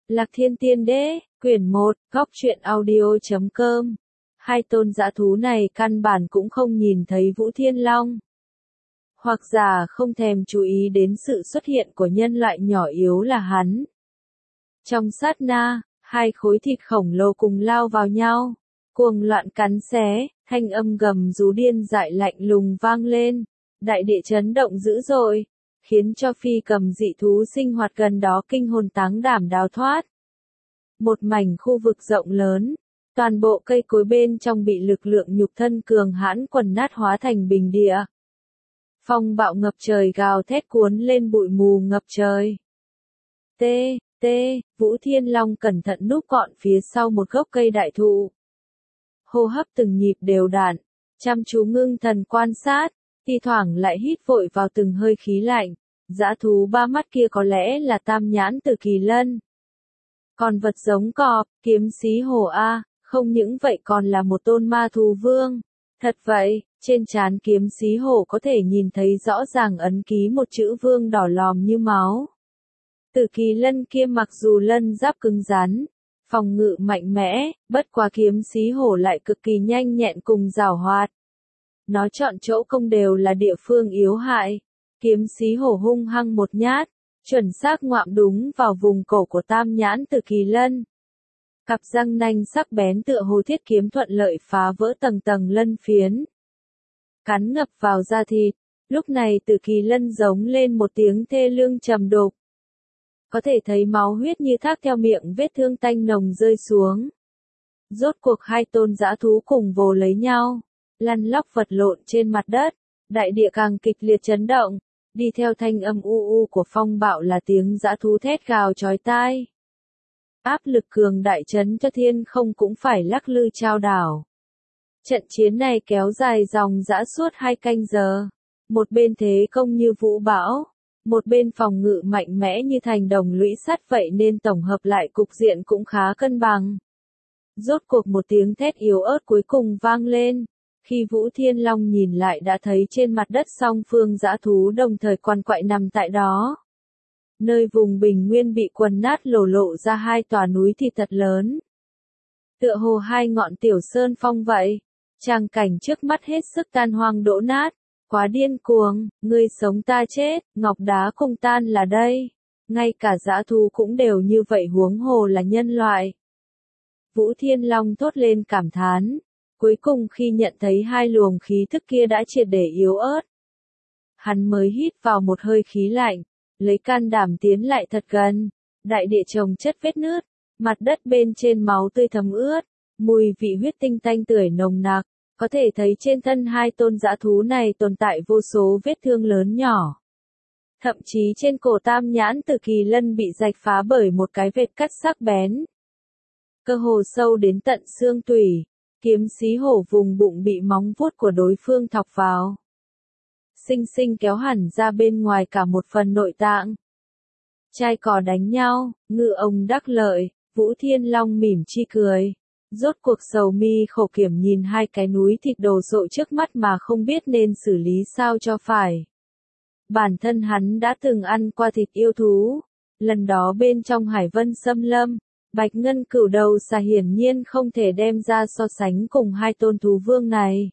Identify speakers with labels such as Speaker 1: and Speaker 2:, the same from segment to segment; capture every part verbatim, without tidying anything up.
Speaker 1: Lạc Thiên Tiên Đế, quyển một, góc truyện audio chấm com. Hai tôn dã thú này căn bản cũng không nhìn thấy Vũ Thiên Long. Hoặc giả không thèm chú ý đến sự xuất hiện của nhân loại nhỏ yếu là hắn. Trong sát na, hai khối thịt khổng lồ cùng lao vào nhau, cuồng loạn cắn xé, thanh âm gầm rú điên dại lạnh lùng vang lên, đại địa chấn động dữ dội, khiến cho phi cầm dị thú sinh hoạt gần đó kinh hồn táng đảm đào thoát. Một mảnh khu vực rộng lớn, toàn bộ cây cối bên trong bị lực lượng nhục thân cường hãn quần nát hóa thành bình địa. Phong bạo ngập trời gào thét cuốn lên bụi mù ngập trời. T, T, Vũ Thiên Long cẩn thận núp gọn phía sau một gốc cây đại thụ. Hô hấp từng nhịp đều đặn, chăm chú ngưng thần quan sát, thi thoảng lại hít vội vào từng hơi khí lạnh. Dã thú ba mắt kia có lẽ là tam nhãn Tử Kỳ Lân. Còn vật giống cọp, kiếm xí hổ A, không những vậy còn là một tôn ma thú vương. Thật vậy, trên trán kiếm xí hổ có thể nhìn thấy rõ ràng ấn ký một chữ vương đỏ lòm như máu. Tử Kỳ Lân kia mặc dù lân giáp cứng rắn, phòng ngự mạnh mẽ, bất quá kiếm xí hổ lại cực kỳ nhanh nhẹn cùng giảo hoạt. Nó chọn chỗ công đều là địa phương yếu hại. Kiếm xí hổ hung hăng một nhát, chuẩn xác ngoạm đúng vào vùng cổ của tam nhãn Tử Kỳ Lân. Cặp răng nanh sắc bén tựa hồ thiết kiếm thuận lợi phá vỡ tầng tầng lân phiến. Cắn ngập vào da thịt, lúc này Tử Kỳ Lân giống lên một tiếng thê lương trầm đục. Có thể thấy máu huyết như thác theo miệng vết thương tanh nồng rơi xuống. Rốt cuộc hai tôn dã thú cùng vồ lấy nhau, lăn lóc vật lộn trên mặt đất, đại địa càng kịch liệt chấn động. Đi theo thanh âm u u của phong bạo là tiếng dã thú thét gào chói tai. Áp lực cường đại chấn cho thiên không cũng phải lắc lư chao đảo. Trận chiến này kéo dài dòng dã suốt hai canh giờ. Một bên thế công như vũ bão, một bên phòng ngự mạnh mẽ như thành đồng lũy sắt vậy nên tổng hợp lại cục diện cũng khá cân bằng. Rốt cuộc một tiếng thét yếu ớt cuối cùng vang lên. Khi Vũ Thiên Long nhìn lại đã thấy trên mặt đất song phương dã thú đồng thời quằn quại nằm tại đó. Nơi vùng bình nguyên bị quần nát lổ lộ ra hai tòa núi thịt thật lớn. Tựa hồ hai ngọn tiểu sơn phong vậy. Tràng cảnh trước mắt hết sức tan hoang đổ nát. Quá điên cuồng, ngươi sống ta chết, ngọc đá cùng tan là đây. Ngay cả dã thú cũng đều như vậy huống hồ là nhân loại. Vũ Thiên Long thốt lên cảm thán. Cuối cùng khi nhận thấy hai luồng khí thức kia đã triệt để yếu ớt, hắn mới hít vào một hơi khí lạnh, lấy can đảm tiến lại thật gần. Đại địa chồng chất vết nứt, mặt đất bên trên máu tươi thấm ướt, mùi vị huyết tinh tanh tưởi nồng nặc, có thể thấy trên thân hai tôn dã thú này tồn tại vô số vết thương lớn nhỏ. Thậm chí trên cổ tam nhãn Tử Kỳ Lân bị rạch phá bởi một cái vệt cắt sắc bén. Cơ hồ sâu đến tận xương tủy. Kiếm xí hổ vùng bụng bị móng vuốt của đối phương thọc vào. Xinh xinh kéo hẳn ra bên ngoài cả một phần nội tạng. Trai cò đánh nhau, ngư ông đắc lợi, Vũ Thiên Long mỉm chi cười. Rốt cuộc sầu mi khổ kiểm nhìn hai cái núi thịt đồ sộ trước mắt mà không biết nên xử lý sao cho phải. Bản thân hắn đã từng ăn qua thịt yêu thú. Lần đó bên trong Hải Vân Xâm Lâm. Bạch ngân cửu đầu xà hiển nhiên không thể đem ra so sánh cùng hai tôn thú vương này.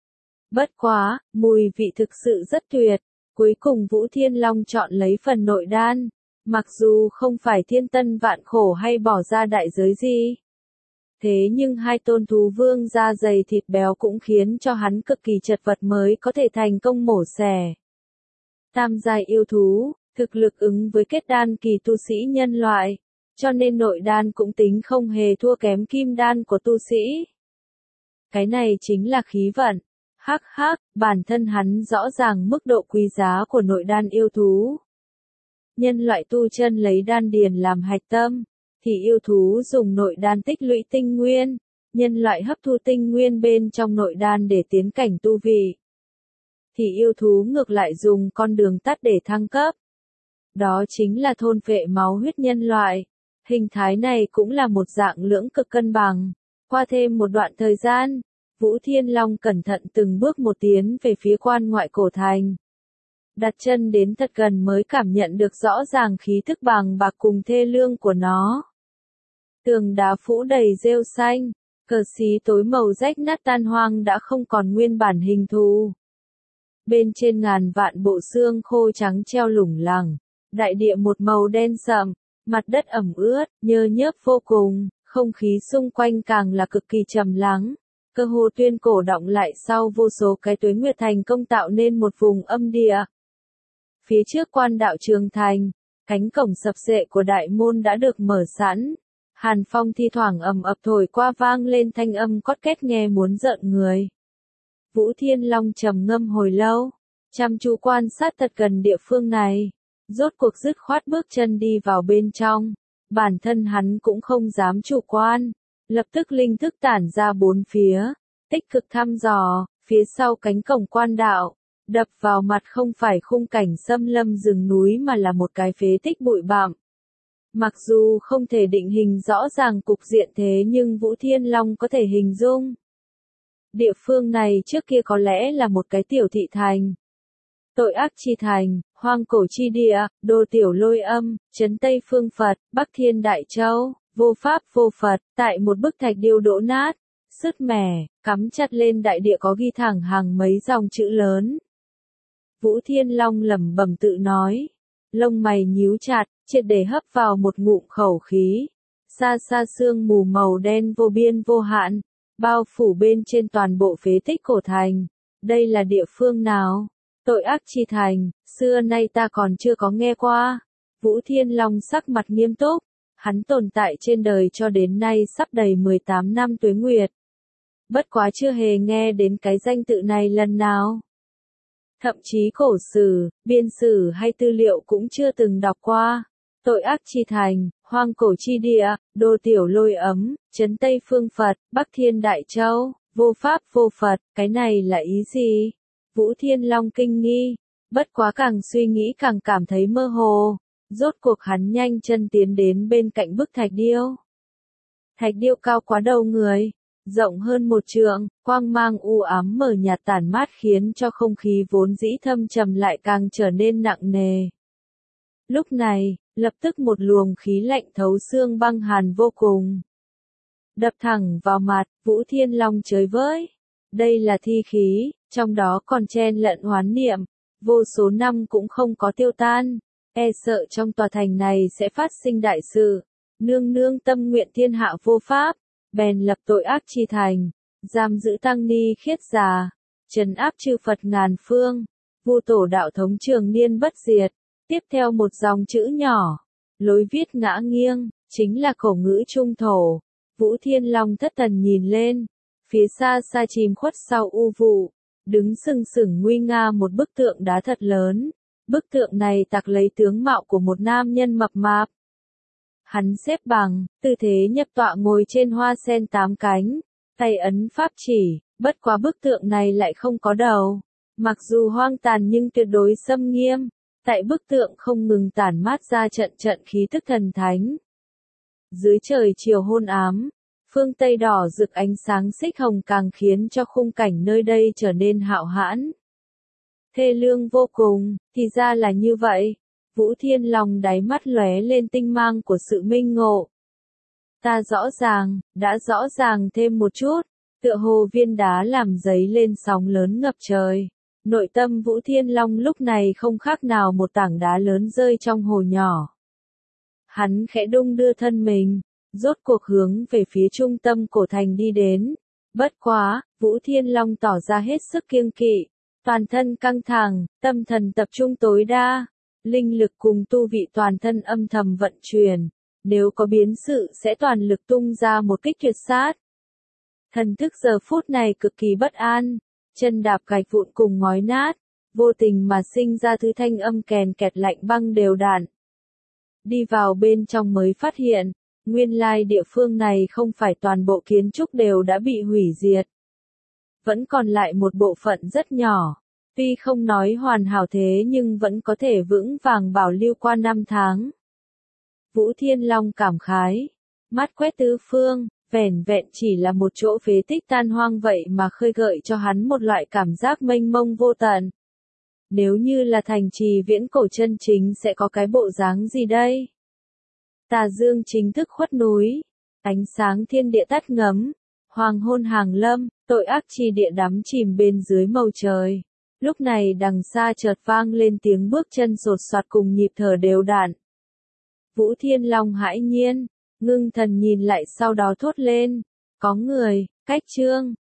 Speaker 1: Bất quá, mùi vị thực sự rất tuyệt. Cuối cùng Vũ Thiên Long chọn lấy phần nội đan. Mặc dù không phải thiên tân vạn khổ hay bỏ ra đại giới gì. Thế nhưng hai tôn thú vương da dày thịt béo cũng khiến cho hắn cực kỳ chật vật mới có thể thành công mổ xẻ. Tam giai yêu thú, thực lực ứng với kết đan kỳ tu sĩ nhân loại. Cho nên nội đan cũng tính không hề thua kém kim đan của tu sĩ. Cái này chính là khí vận. Hắc hắc, bản thân hắn rõ ràng mức độ quý giá của nội đan yêu thú. Nhân loại tu chân lấy đan điền làm hạch tâm, thì yêu thú dùng nội đan tích lũy tinh nguyên. Nhân loại hấp thu tinh nguyên bên trong nội đan để tiến cảnh tu vị. Thì yêu thú ngược lại dùng con đường tắt để thăng cấp. Đó chính là thôn phệ máu huyết nhân loại. Hình thái này cũng là một dạng lưỡng cực cân bằng. Qua thêm một đoạn thời gian, Vũ Thiên Long cẩn thận từng bước một tiến về phía quan ngoại cổ thành. Đặt chân đến thật gần mới cảm nhận được rõ ràng khí thức bàng bạc cùng thê lương của nó. Tường đá phủ đầy rêu xanh, cờ xí tối màu rách nát tan hoang đã không còn nguyên bản hình thù. Bên trên ngàn vạn bộ xương khô trắng treo lủng lẳng, đại địa một màu đen sậm, mặt đất ẩm ướt, nhơ nhớp vô cùng, không khí xung quanh càng là cực kỳ trầm lắng. Cơ hồ tuyên cổ đọng lại sau vô số cái tuế nguyệt thành công tạo nên một vùng âm địa. Phía trước quan đạo Trường Thành, cánh cổng sập sệ của đại môn đã được mở sẵn. Hàn phong thi thoảng ầm ập thổi qua vang lên thanh âm cót két nghe muốn rợn người. Vũ Thiên Long trầm ngâm hồi lâu, chăm chú quan sát thật gần địa phương này, rốt cuộc dứt khoát bước chân đi vào bên trong. Bản thân hắn cũng không dám chủ quan, lập tức linh thức tản ra bốn phía, tích cực thăm dò, phía sau cánh cổng quan đạo, đập vào mặt không phải khung cảnh xâm lâm rừng núi mà là một cái phế tích bụi bặm. Mặc dù không thể định hình rõ ràng cục diện thế nhưng Vũ Thiên Long có thể hình dung. Địa phương này trước kia có lẽ là một cái tiểu thị thành. Tội ác chi thành, hoang cổ chi địa, đô tiểu lôi âm, trấn Tây Phương Phật, Bắc Thiên Đại Châu, vô pháp vô Phật, tại một bức thạch điêu đổ nát, sứt mẻ, cắm chặt lên đại địa có ghi thẳng hàng mấy dòng chữ lớn. Vũ Thiên Long lẩm bẩm tự nói, lông mày nhíu chặt, triệt để hấp vào một ngụm khẩu khí. Xa xa sương mù màu đen vô biên vô hạn, bao phủ bên trên toàn bộ phế tích cổ thành. Đây là địa phương nào? Tội ác chi thành, xưa nay ta còn chưa có nghe qua. Vũ Thiên Long sắc mặt nghiêm túc, hắn tồn tại trên đời cho đến nay sắp đầy mười tám năm tuế nguyệt. Bất quá chưa hề nghe đến cái danh tự này lần nào. Thậm chí cổ sử, biên sử hay tư liệu cũng chưa từng đọc qua. Tội ác chi thành, hoang cổ chi địa, đô tiểu lôi ấm, trấn Tây Phương Phật, Bắc Thiên Đại Châu, vô pháp vô Phật, cái này là ý gì? Vũ Thiên Long kinh nghi, bất quá càng suy nghĩ càng cảm thấy mơ hồ. Rốt cuộc hắn nhanh chân tiến đến bên cạnh bức thạch điêu. Thạch điêu cao quá đầu người, rộng hơn một trượng, quang mang u ám mờ nhạt tản mát khiến cho không khí vốn dĩ thâm trầm lại càng trở nên nặng nề. Lúc này, lập tức một luồng khí lạnh thấu xương băng hàn vô cùng. Đập thẳng vào mặt, Vũ Thiên Long chới với. Đây là thi khí, trong đó còn chen lẫn oán niệm, vô số năm cũng không có tiêu tan. E sợ trong tòa thành này sẽ phát sinh đại sự. Nương nương tâm nguyện thiên hạ vô pháp, bèn lập tội ác chi thành, giam giữ tăng ni khiết già, trấn áp chư Phật ngàn phương, vu tổ đạo thống trường niên bất diệt. Tiếp theo một dòng chữ nhỏ, lối viết ngã nghiêng, chính là cổ ngữ trung thổ. Vũ Thiên Long thất thần nhìn lên, phía xa xa chìm khuất sau u vụ, đứng sừng sững nguy nga một bức tượng đá thật lớn. Bức tượng này tạc lấy tướng mạo của một nam nhân mập mạp. Hắn xếp bằng, tư thế nhập tọa ngồi trên hoa sen tám cánh, tay ấn pháp chỉ, bất quá bức tượng này lại không có đầu. Mặc dù hoang tàn nhưng tuyệt đối xâm nghiêm, tại bức tượng không ngừng tản mát ra trận trận khí tức thần thánh. Dưới trời chiều hôn ám, phương Tây đỏ rực ánh sáng xích hồng càng khiến cho khung cảnh nơi đây trở nên hạo hãn. Thê lương vô cùng, thì ra là như vậy. Vũ Thiên Long đáy mắt lóe lên tinh mang của sự minh ngộ. Ta rõ ràng, đã rõ ràng thêm một chút, tựa hồ viên đá làm dấy lên sóng lớn ngập trời. Nội tâm Vũ Thiên Long lúc này không khác nào một tảng đá lớn rơi trong hồ nhỏ. Hắn khẽ đung đưa thân mình, rốt cuộc hướng về phía trung tâm cổ thành đi đến. Bất quá, Vũ Thiên Long tỏ ra hết sức kiêng kỵ. Toàn thân căng thẳng, tâm thần tập trung tối đa, linh lực cùng tu vị toàn thân âm thầm vận chuyển, nếu có biến sự sẽ toàn lực tung ra một kích tuyệt sát. Thần thức giờ phút này cực kỳ bất an, chân đạp gạch vụn cùng ngói nát, vô tình mà sinh ra thứ thanh âm kèn kẹt lạnh băng đều đặn. Đi vào bên trong mới phát hiện, nguyên lai địa phương này không phải toàn bộ kiến trúc đều đã bị hủy diệt. Vẫn còn lại một bộ phận rất nhỏ, tuy không nói hoàn hảo thế nhưng vẫn có thể vững vàng bảo lưu qua năm tháng. Vũ Thiên Long cảm khái, mắt quét tứ phương, vẻn vẹn chỉ là một chỗ phế tích tan hoang vậy mà khơi gợi cho hắn một loại cảm giác mênh mông vô tận. Nếu như là thành trì viễn cổ chân chính sẽ có cái bộ dáng gì đây? Tà dương chính thức khuất núi, Ánh sáng thiên địa tắt ngấm, hoàng hôn hàng lâm, tội ác chi địa đắm chìm bên dưới màu trời. Lúc này đằng xa chợt vang lên tiếng bước chân sột soạt cùng nhịp thở đều đặn. Vũ Thiên Long hãi nhiên, ngưng thần nhìn lại sau đó thốt lên, có người, cách Trương